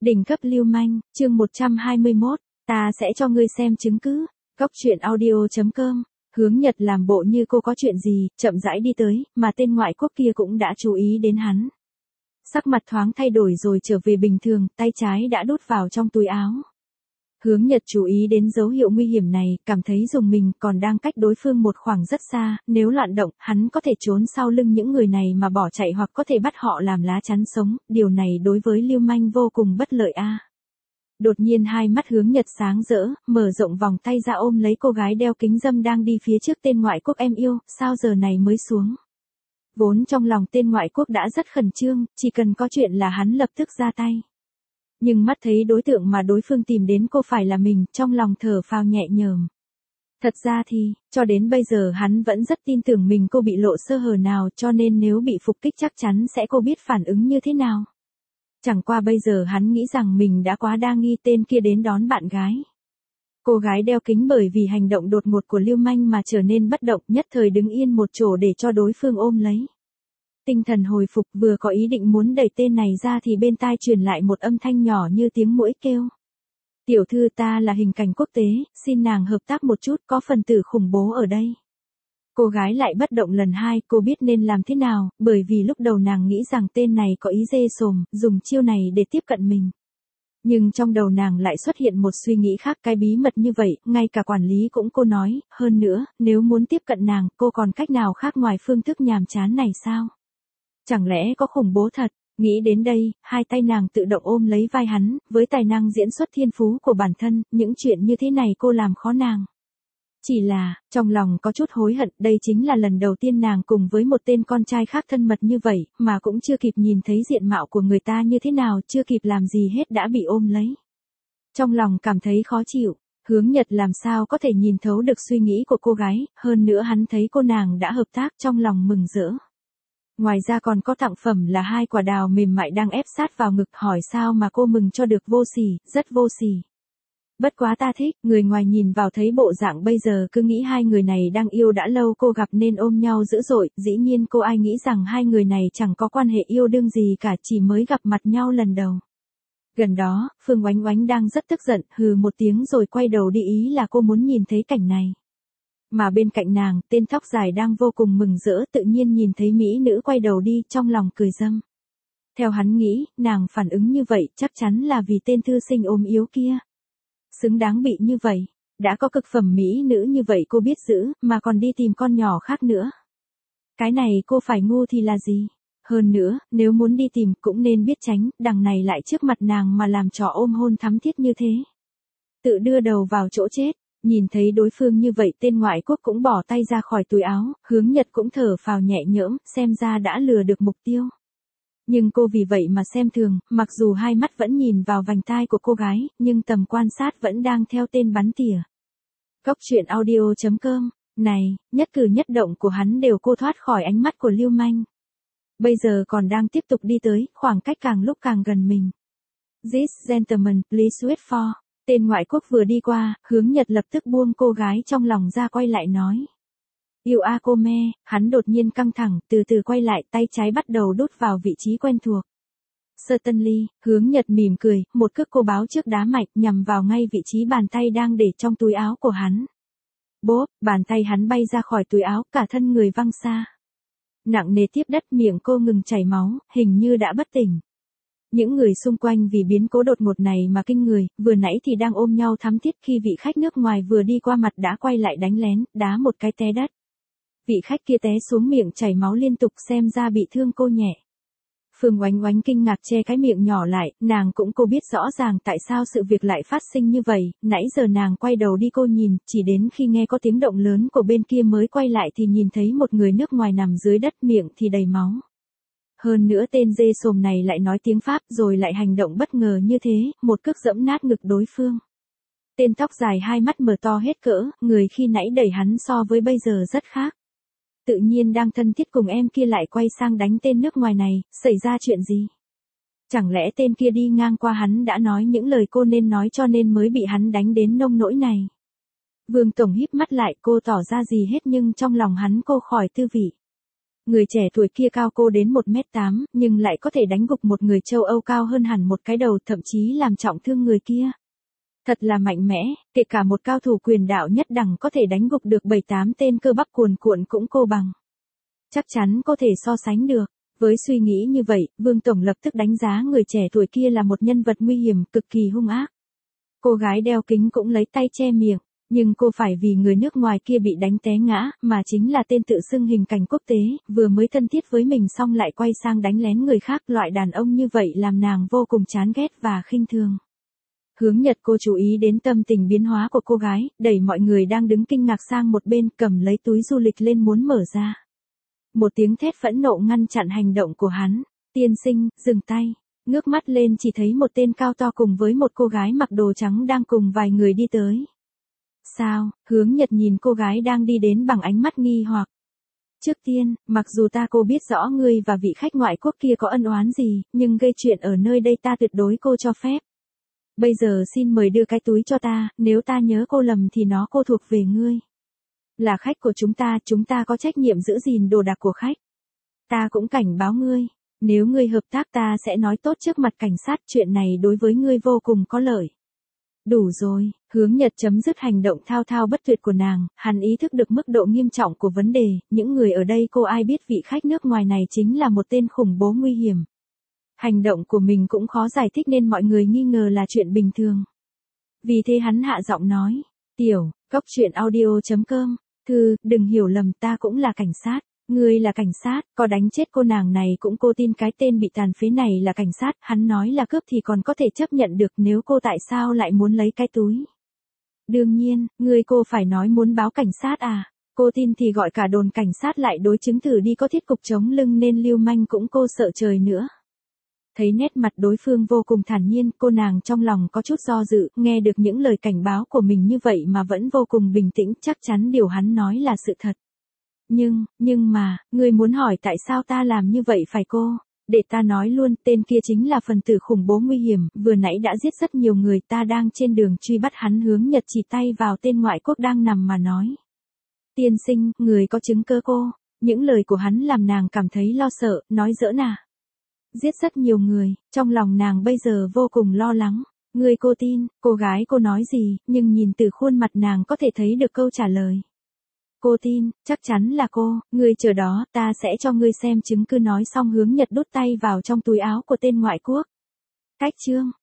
Đỉnh cấp lưu manh, chương 121, ta sẽ cho ngươi xem chứng cứ. Góc truyện audio.com. Hướng Nhật làm bộ như cô có chuyện gì, chậm rãi đi tới, mà tên ngoại quốc kia cũng đã chú ý đến hắn. Sắc mặt thoáng thay đổi rồi trở về bình thường, tay trái đã đút vào trong túi áo. Hướng Nhật chú ý đến dấu hiệu nguy hiểm này, cảm thấy dùng mình còn đang cách đối phương một khoảng rất xa, nếu loạn động, hắn có thể trốn sau lưng những người này mà bỏ chạy hoặc có thể bắt họ làm lá chắn sống, điều này đối với lưu manh vô cùng bất lợi a. Đột nhiên hai mắt Hướng Nhật sáng rỡ, mở rộng vòng tay ra ôm lấy cô gái đeo kính râm đang đi phía trước tên ngoại quốc em yêu, sao giờ này mới xuống. Vốn trong lòng tên ngoại quốc đã rất khẩn trương, chỉ cần có chuyện là hắn lập tức ra tay. Nhưng mắt thấy đối tượng mà đối phương tìm đến cô phải là mình, trong lòng thở phào nhẹ nhõm. Thật ra thì, cho đến bây giờ hắn vẫn rất tin tưởng mình cô bị lộ sơ hở nào, cho nên nếu bị phục kích chắc chắn sẽ cô biết phản ứng như thế nào. Chẳng qua bây giờ hắn nghĩ rằng mình đã quá đa nghi tên kia đến đón bạn gái. Cô gái đeo kính bởi vì hành động đột ngột của lưu manh mà trở nên bất động, nhất thời đứng yên một chỗ để cho đối phương ôm lấy. Tinh thần hồi phục, vừa có ý định muốn đẩy tên này ra thì bên tai truyền lại một âm thanh nhỏ như tiếng muỗi kêu. Tiểu thư, ta là hình cảnh quốc tế, xin nàng hợp tác một chút, có phần tử khủng bố ở đây. Cô gái lại bất động lần hai, cô biết nên làm thế nào, bởi vì lúc đầu nàng nghĩ rằng tên này có ý dê sồm, dùng chiêu này để tiếp cận mình. Nhưng trong đầu nàng lại xuất hiện một suy nghĩ khác, cái bí mật như vậy, ngay cả quản lý cũng cô nói, hơn nữa, nếu muốn tiếp cận nàng, cô còn cách nào khác ngoài phương thức nhàm chán này sao? Chẳng lẽ có khủng bố thật? Nghĩ đến đây, hai tay nàng tự động ôm lấy vai hắn, với tài năng diễn xuất thiên phú của bản thân, những chuyện như thế này cô làm khó nàng. Chỉ là, trong lòng có chút hối hận, đây chính là lần đầu tiên nàng cùng với một tên con trai khác thân mật như vậy, mà cũng chưa kịp nhìn thấy diện mạo của người ta như thế nào, chưa kịp làm gì hết đã bị ôm lấy. Trong lòng cảm thấy khó chịu, Hướng Nhật làm sao có thể nhìn thấu được suy nghĩ của cô gái, hơn nữa hắn thấy cô nàng đã hợp tác trong lòng mừng rỡ. Ngoài ra còn có tặng phẩm là 2 quả đào mềm mại đang ép sát vào ngực, hỏi sao mà cô mừng cho được, vô sỉ, rất vô sỉ. Bất quá ta thích, người ngoài nhìn vào thấy bộ dạng bây giờ cứ nghĩ hai người này đang yêu đã lâu, cô gặp nên ôm nhau dữ dội, dĩ nhiên cô ai nghĩ rằng hai người này chẳng có quan hệ yêu đương gì cả, chỉ mới gặp mặt nhau lần đầu. Gần đó, Phương Oánh Oánh đang rất tức giận, hừ một tiếng rồi quay đầu đi, ý là cô muốn nhìn thấy cảnh này. Mà bên cạnh nàng, tên tóc dài đang vô cùng mừng rỡ, tự nhiên nhìn thấy mỹ nữ quay đầu đi, trong lòng cười dâm. Theo hắn nghĩ, nàng phản ứng như vậy chắc chắn là vì tên thư sinh ốm yếu kia. Xứng đáng bị như vậy, đã có cực phẩm mỹ nữ như vậy cô biết giữ, mà còn đi tìm con nhỏ khác nữa. Cái này cô phải ngu thì là gì? Hơn nữa, nếu muốn đi tìm cũng nên biết tránh, đằng này lại trước mặt nàng mà làm trò ôm hôn thắm thiết như thế. Tự đưa đầu vào chỗ chết. Nhìn thấy đối phương như vậy, tên ngoại quốc cũng bỏ tay ra khỏi túi áo, Hướng Nhật cũng thở phào nhẹ nhõm, xem ra đã lừa được mục tiêu. Nhưng cô vì vậy mà xem thường, mặc dù hai mắt vẫn nhìn vào vành tai của cô gái, nhưng tầm quan sát vẫn đang theo tên bắn tỉa. Góc truyện audio.com, này, nhất cử nhất động của hắn đều cô thoát khỏi ánh mắt của lưu manh. Bây giờ còn đang tiếp tục đi tới, khoảng cách càng lúc càng gần mình. This gentleman, please wait for. Tên ngoại quốc vừa đi qua, Hướng Nhật lập tức buông cô gái trong lòng ra, quay lại nói. Yêu a cô me, hắn đột nhiên căng thẳng, từ từ quay lại, tay trái bắt đầu đút vào vị trí quen thuộc. Certainly, Hướng Nhật mỉm cười, một cước cô báo trước đá mạnh, nhằm vào ngay vị trí bàn tay đang để trong túi áo của hắn. Bốp, bàn tay hắn bay ra khỏi túi áo, cả thân người văng xa. Nặng nề tiếp đất, miệng cô ngừng chảy máu, hình như đã bất tỉnh. Những người xung quanh vì biến cố đột ngột này mà kinh người, vừa nãy thì đang ôm nhau thắm thiết, khi vị khách nước ngoài vừa đi qua mặt đã quay lại đánh lén, đá một cái té đất. Vị khách kia té xuống, miệng chảy máu liên tục, xem ra bị thương cô nhẹ. Phương Oánh Oánh kinh ngạc che cái miệng nhỏ lại, nàng cũng cô biết rõ ràng tại sao sự việc lại phát sinh như vậy, nãy giờ nàng quay đầu đi cô nhìn, chỉ đến khi nghe có tiếng động lớn của bên kia mới quay lại thì nhìn thấy một người nước ngoài nằm dưới đất, miệng thì đầy máu. Hơn nữa tên dê sồm này lại nói tiếng Pháp rồi lại hành động bất ngờ như thế, một cước giẫm nát ngực đối phương. Tên tóc dài hai mắt mở to hết cỡ, người khi nãy đẩy hắn so với bây giờ rất khác. Tự nhiên đang thân thiết cùng em kia lại quay sang đánh tên nước ngoài này, xảy ra chuyện gì? Chẳng lẽ tên kia đi ngang qua hắn đã nói những lời cô nên nói cho nên mới bị hắn đánh đến nông nỗi này? Vương Tổng híp mắt lại, cô tỏ ra gì hết nhưng trong lòng hắn cô khỏi tư vị. Người trẻ tuổi kia cao cô đến 1m8, nhưng lại có thể đánh gục một người châu Âu cao hơn hẳn một cái đầu, thậm chí làm trọng thương người kia. Thật là mạnh mẽ, kể cả một cao thủ quyền đạo nhất đẳng có thể đánh gục được 7-8 tên cơ bắp cuồn cuộn cũng cô bằng. Chắc chắn có thể so sánh được. Với suy nghĩ như vậy, Vương Tổng lập tức đánh giá người trẻ tuổi kia là một nhân vật nguy hiểm, cực kỳ hung ác. Cô gái đeo kính cũng lấy tay che miệng, nhưng cô phải vì người nước ngoài kia bị đánh té ngã, mà chính là tên tự xưng hình cảnh quốc tế, vừa mới thân thiết với mình xong lại quay sang đánh lén người khác, loại đàn ông như vậy làm nàng vô cùng chán ghét và khinh thường. Hướng Nhật cô chú ý đến tâm tình biến hóa của cô gái, đẩy mọi người đang đứng kinh ngạc sang một bên, cầm lấy túi du lịch lên muốn mở ra. Một tiếng thét phẫn nộ ngăn chặn hành động của hắn. Tiên sinh, dừng tay. Ngước mắt lên chỉ thấy một tên cao to cùng với một cô gái mặc đồ trắng đang cùng vài người đi tới. Sao? Hướng Nhật nhìn cô gái đang đi đến bằng ánh mắt nghi hoặc. Trước tiên, mặc dù cô biết rõ ngươi và vị khách ngoại quốc kia có ân oán gì, nhưng gây chuyện ở nơi đây ta tuyệt đối cô cho phép. Bây giờ xin mời đưa cái túi cho ta, nếu ta nhớ cô lầm thì nó cô thuộc về ngươi. Là khách của chúng ta có trách nhiệm giữ gìn đồ đạc của khách. Ta cũng cảnh báo ngươi, nếu ngươi hợp tác ta sẽ nói tốt trước mặt cảnh sát, chuyện này đối với ngươi vô cùng có lợi. Đủ rồi, Hướng Nhật chấm dứt hành động thao thao bất tuyệt của nàng, hắn ý thức được mức độ nghiêm trọng của vấn đề, những người ở đây cô ai biết vị khách nước ngoài này chính là một tên khủng bố nguy hiểm. Hành động của mình cũng khó giải thích nên mọi người nghi ngờ là chuyện bình thường. Vì thế hắn hạ giọng nói, Tiểu, Cóc Truyện Audio.com, Thư, đừng hiểu lầm, ta cũng là cảnh sát. Ngươi là cảnh sát, có đánh chết cô nàng này cũng cô tin cái tên bị tàn phế này là cảnh sát, hắn nói là cướp thì còn có thể chấp nhận được, nếu cô tại sao lại muốn lấy cái túi. Đương nhiên, cô phải nói muốn báo cảnh sát à, cô tin thì gọi cả đồn cảnh sát lại đối chứng thử đi, có thiết cục chống lưng nên lưu manh cũng cô sợ trời nữa. Thấy nét mặt đối phương vô cùng thản nhiên, cô nàng trong lòng có chút do dự, nghe được những lời cảnh báo của mình như vậy mà vẫn vô cùng bình tĩnh, chắc chắn điều hắn nói là sự thật. Nhưng mà, ngươi muốn hỏi tại sao ta làm như vậy phải cô? Để ta nói luôn, tên kia chính là phần tử khủng bố nguy hiểm, vừa nãy đã giết rất nhiều người, ta đang trên đường truy bắt hắn. Hướng Nhật chỉ tay vào tên ngoại quốc đang nằm mà nói. Tiên sinh, người có chứng cứ cô? Những lời của hắn làm nàng cảm thấy lo sợ, nói giỡn à? Giết rất nhiều người, trong lòng nàng bây giờ vô cùng lo lắng. Cô tin, cô gái cô nói gì, nhưng nhìn từ khuôn mặt nàng có thể thấy được câu trả lời. Cô tin, chắc chắn là cô, ngươi chờ đó, ta sẽ cho ngươi xem chứng cứ. Nói xong Hướng Nhật đút tay vào trong túi áo của tên ngoại quốc. Cách chương